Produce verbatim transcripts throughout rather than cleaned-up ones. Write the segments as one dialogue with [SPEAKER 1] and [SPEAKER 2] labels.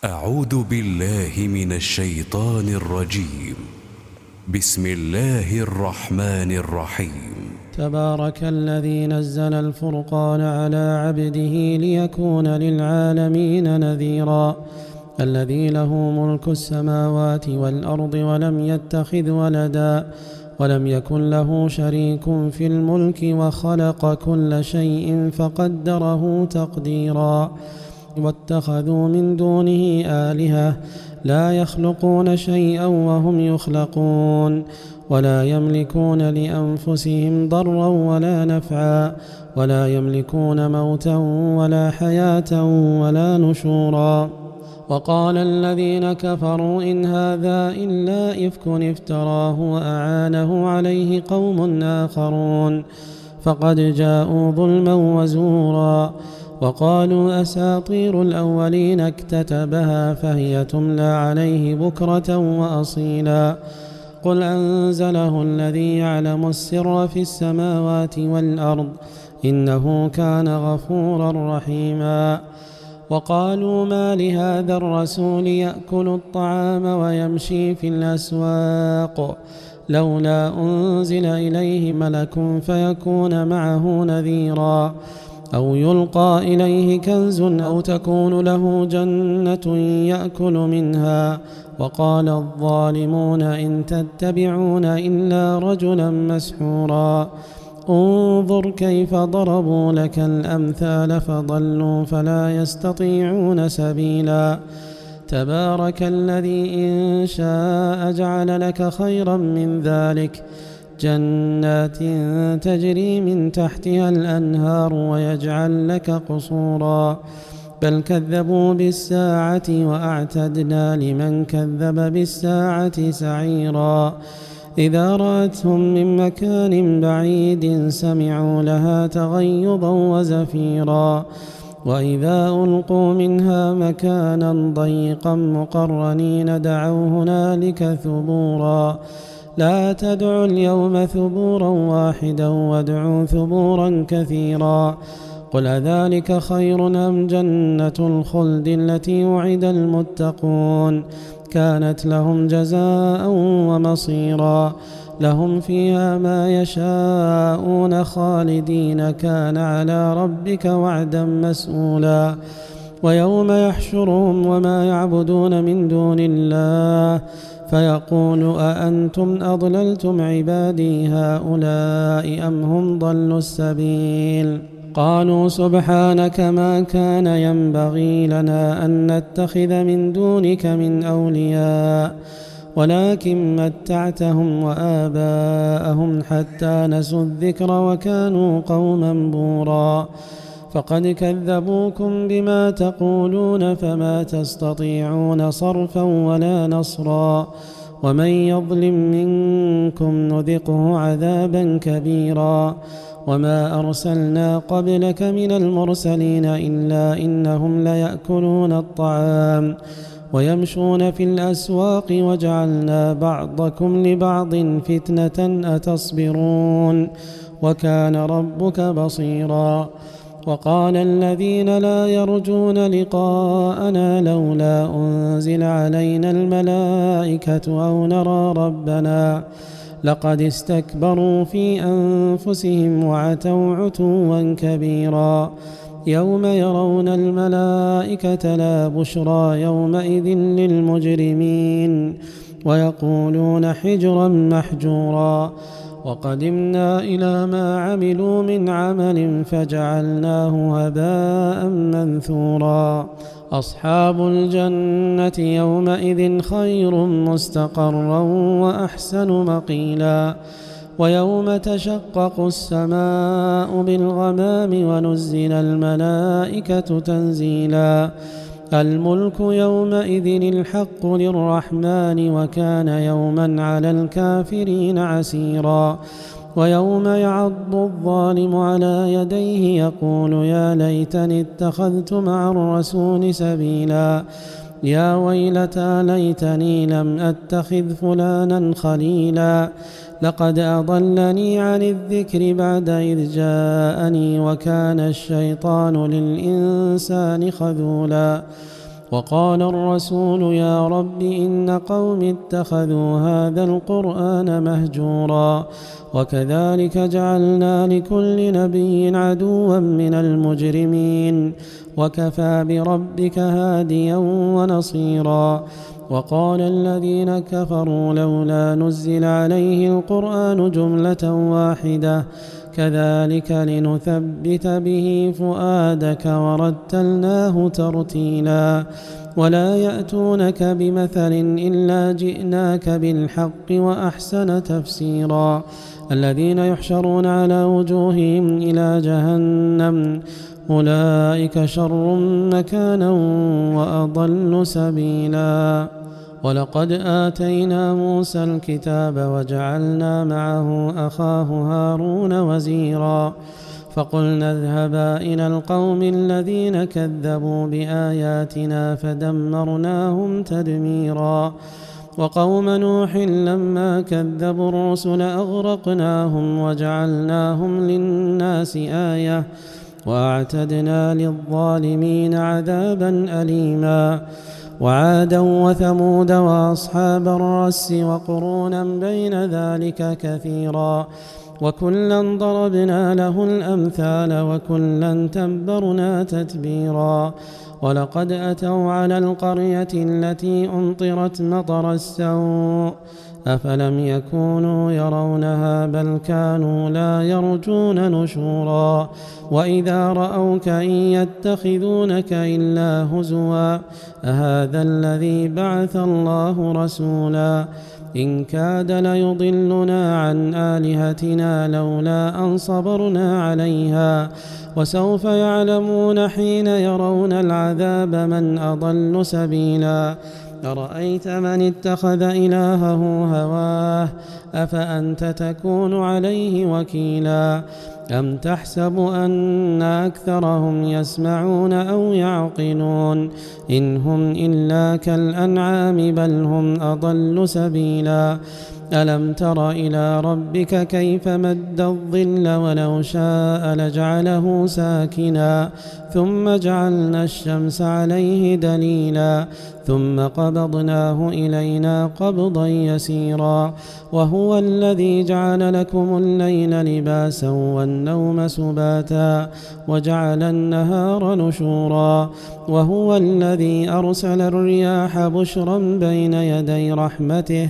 [SPEAKER 1] أعوذ بالله من الشيطان الرجيم. بسم الله الرحمن الرحيم.
[SPEAKER 2] تبارك الذي نزل الفرقان على عبده ليكون للعالمين نذيرا. الذي له ملك السماوات والأرض ولم يتخذ ولدا ولم يكن له شريك في الملك وخلق كل شيء فقدره تقديرا. واتخذوا من دونه آلهة لا يخلقون شيئا وهم يخلقون ولا يملكون لأنفسهم ضرا ولا نفعا ولا يملكون موتا ولا حياة ولا نشورا. وقال الذين كفروا إن هذا إلا إفك افتراه وأعانه عليه قوم آخرون فقد جاءوا ظلما وزورا. وقالوا أساطير الأولين اكتتبها فهي تملى عليه بكرة وأصيلا. قل أنزله الذي يعلم السر في السماوات والأرض إنه كان غفورا رحيما. وقالوا ما لهذا الرسول يأكل الطعام ويمشي في الأسواق لولا أنزل إليه ملك فيكون معه نذيرا أو يلقى إليه كنز أو تكون له جنة يأكل منها. وقال الظالمون إن تتبعون إلا رجلا مسحورا. انظر كيف ضربوا لك الأمثال فضلوا فلا يستطيعون سبيلا. تبارك الذي إن شاء جعل لك خيرا من ذلك جنات تجري من تحتها الأنهار ويجعل لك قصورا. بل كذبوا بالساعة وأعتدنا لمن كذب بالساعة سعيرا. إذا رأتهم من مكان بعيد سمعوا لها تغيظا وزفيرا. وإذا ألقوا منها مكانا ضيقا مقرنين دعوا هنالك ثبورا. لا تدعوا اليوم ثبورا واحدا وادعوا ثبورا كثيرا. قل أذلك خير أم جنة الخلد التي وعد المتقون كانت لهم جزاء ومصيرا. لهم فيها ما يشاءون خالدين كان على ربك وعدا مسئولا. ويوم يحشرهم وما يعبدون من دون الله فيقول أأنتم أضللتم عبادي هؤلاء أم هم ضلوا السبيل. قالوا سبحانك ما كان ينبغي لنا أن نتخذ من دونك من أولياء ولكن متعتهم وآباءهم حتى نسوا الذكر وكانوا قوما بورا. فقد كذبوكم بما تقولون فما تستطيعون صرفا ولا نصرا. ومن يظلم منكم نذقه عذابا كبيرا. وما أرسلنا قبلك من المرسلين إلا إنهم ليأكلون الطعام ويمشون في الأسواق وجعلنا بعضكم لبعض فتنة أتصبرون وكان ربك بصيرا. وقال الذين لا يرجون لقاءنا لولا أنزل علينا الملائكة أو نرى ربنا لقد استكبروا في أنفسهم وعتوا عتوا كبيرا. يوم يرون الملائكة لا بشرى يومئذ للمجرمين ويقولون حجرا محجورا. وقدمنا إلى ما عملوا من عمل فجعلناه هباء منثورا. أصحاب الجنة يومئذ خير مستقرا وأحسن مقيلا. ويوم تشقق السماء بالغمام ونزل الملائكة تنزيلا. الملك يومئذ الحق للرحمن وكان يوما على الكافرين عسيرا. ويوم يعض الظالم على يديه يقول يا ليتني اتخذت مع الرسول سبيلا. يا ويلتى ليتني لم أتخذ فلانا خليلا لقد أضلني عن الذكر بعد إذ جاءني وكان الشيطان للإنسان خذولا وقال الرسول يا رب إن قوم اتخذوا هذا القرآن مهجورا وكذلك جعلنا لكل نبي عدوا من المجرمين وكفى بربك هاديا ونصيرا. وقال الذين كفروا لولا نزل عليه القرآن جملة واحدة كذلك لنثبت به فؤادك ورتلناه ترتيلا ولا يأتونك بمثل إلا جئناك بالحق وأحسن تفسيرا. الذين يحشرون على وجوههم إلى جهنم أولئك شر مكانا وأضل سبيلا. ولقد آتينا موسى الكتاب وجعلنا معه أخاه هارون وزيرا فقلنا اذهبا إلى القوم الذين كذبوا بآياتنا فدمرناهم تدميرا. وقوم نوح لما كذبوا الرسل أغرقناهم وجعلناهم للناس آية وأعتدنا للظالمين عذابا أليما. وعادا وثمود وأصحاب الرس وقرونا بين ذلك كثيرا وكلا ضربنا له الأمثال وكلا تبرنا تتبيرا. ولقد أتوا على القرية التي أمطرت مطر السوء أفلم يكونوا يرونها بل كانوا لا يرجون نشورا. وإذا رأوك إن يتخذونك إلا هزوا أهذا الذي بعث الله رسولا إن كاد ليضلنا عن آلهتنا لولا أن صبرنا عليها وسوف يعلمون حين يرون العذاب من أضل سبيلا. أرأيت من اتخذ إلهه هواه أفأنت تكون عليه وكيلا أم تحسب أن أكثرهم يسمعون أو يعقلون إن هم إلا كالأنعام بل هم أضل سبيلا. ألم تر إلى ربك كيف مد الظل ولو شاء لجعله ساكنا ثم جعلنا الشمس عليه دليلا ثم قبضناه إلينا قبضا يسيرا. وهو الذي جعل لكم الليل لباسا والنوم سباتا وجعل النهار نشورا. وهو الذي أرسل الرياح بشرا بين يدي رحمته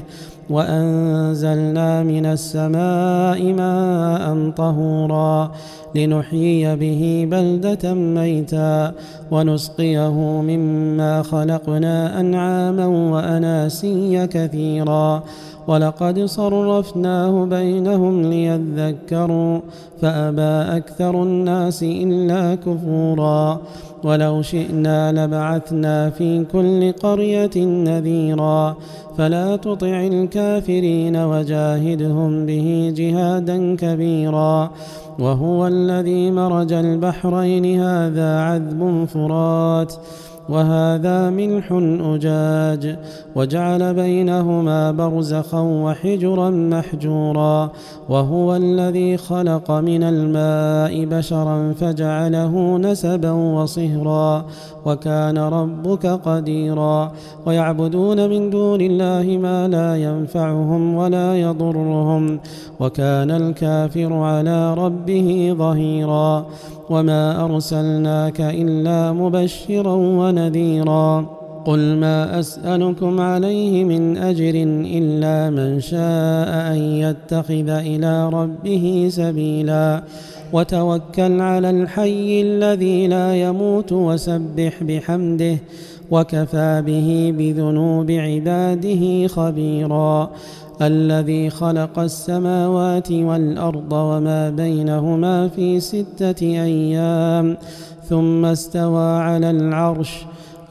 [SPEAKER 2] وأنزلنا من السماء ماء طهورا لنحيي به بلدة ميتا ونسقيه مما خلقنا أنعاما وأناسيا كثيرا. ولقد صرفناه بينهم ليذكروا فأبى أكثر الناس إلا كفورا. ولو شئنا لبعثنا في كل قرية نذيرا فلا تطع الكافرين وجاهدهم به جهادا كبيرا. وهو الذي مرج البحرين هذا عذب فرات وهذا ملح أجاج وجعل بينهما برزخا وحجرا محجورا. وهو الذي خلق من الماء بشرا فجعله نسبا وصهرا وكان ربك قديرا. ويعبدون من دون الله ما لا ينفعهم ولا يضرهم وكان الكافر على ربه ظهيرا. وما أرسلناك إلا مبشرا ونذيرا. قل ما أسألكم عليه من أجر إلا من شاء أن يتخذ إلى ربه سبيلا. وتوكل على الحي الذي لا يموت وسبح بحمده وكفى به بذنوب عباده خبيرا. الذي خلق السماوات والأرض وما بينهما في ستة أيام ثم استوى على العرش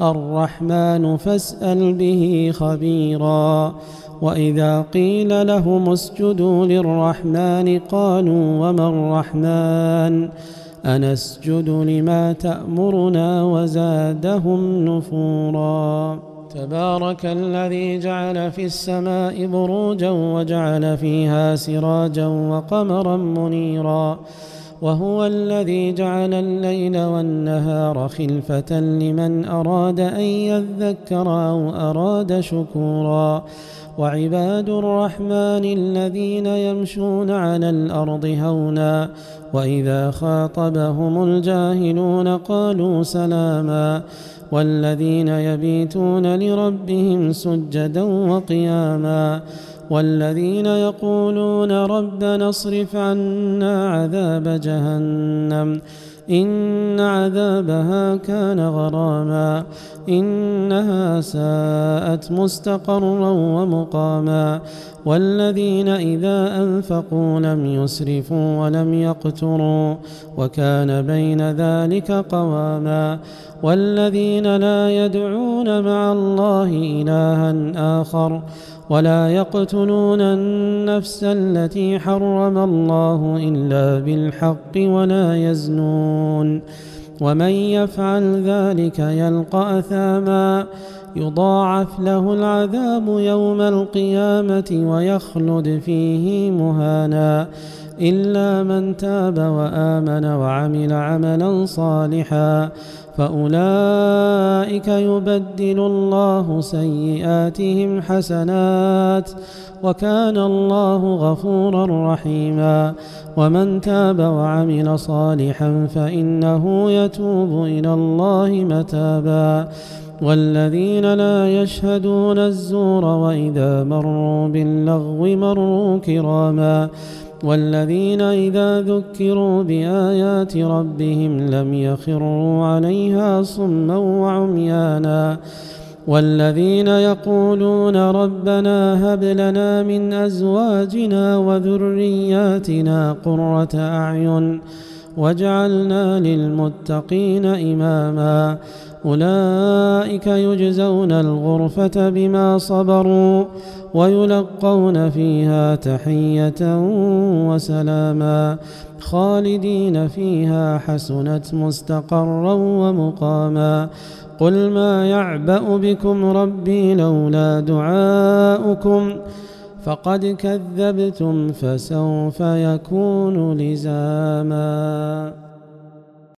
[SPEAKER 2] الرحمن فاسأل به خبيرا. وإذا قيل لهم اسجدوا للرحمن قالوا وما الرحمن أنسجد لما تأمرنا وزادهم نفورا. تبارك الذي جعل في السماء بروجا وجعل فيها سراجا وقمرا منيرا وهو الذي جعل الليل والنهار خلفة لمن أراد أن يذكر أو أراد شكورا وعباد الرحمن الذين يمشون على الأرض هونا وإذا خاطبهم الجاهلون قالوا سلاما والذين يبيتون لربهم سجدا وقياما والذين يقولون ربنا اصرف عنا عذاب جهنم إن عذابها كان غراما إنها ساءت مستقرا ومقاما والذين إذا أنفقوا لم يسرفوا ولم يقتروا وكان بين ذلك قواما والذين لا يدعون مع الله إلها آخر ولا يقتلون النفس التي حرم الله إلا بالحق ولا يزنون ومن يفعل ذلك يلقى أثاما يضاعف له العذاب يوم القيامة ويخلد فيه مهانا إلا من تاب وآمن وعمل عملا صالحا فأولئك يبدل الله سيئاتهم حسنات وكان الله غفورا رحيما ومن تاب وعمل صالحا فإنه يتوب إلى الله متابا والذين لا يشهدون الزور وإذا مروا باللغو مروا كراما والذين إذا ذكروا بآيات ربهم لم يخروا عليها صما وعميانا والذين يقولون ربنا هب لنا من أزواجنا وذرياتنا قرة أعين واجعلنا للمتقين إماما أولئك يجزون الغرفة بما صبروا ويلقون فيها تحية وسلاما خالدين فيها حسنت مستقرا ومقاما قل ما يعبأ بكم ربي لولا دعاؤكم فقد كذبتم فسوف يكون لزاما.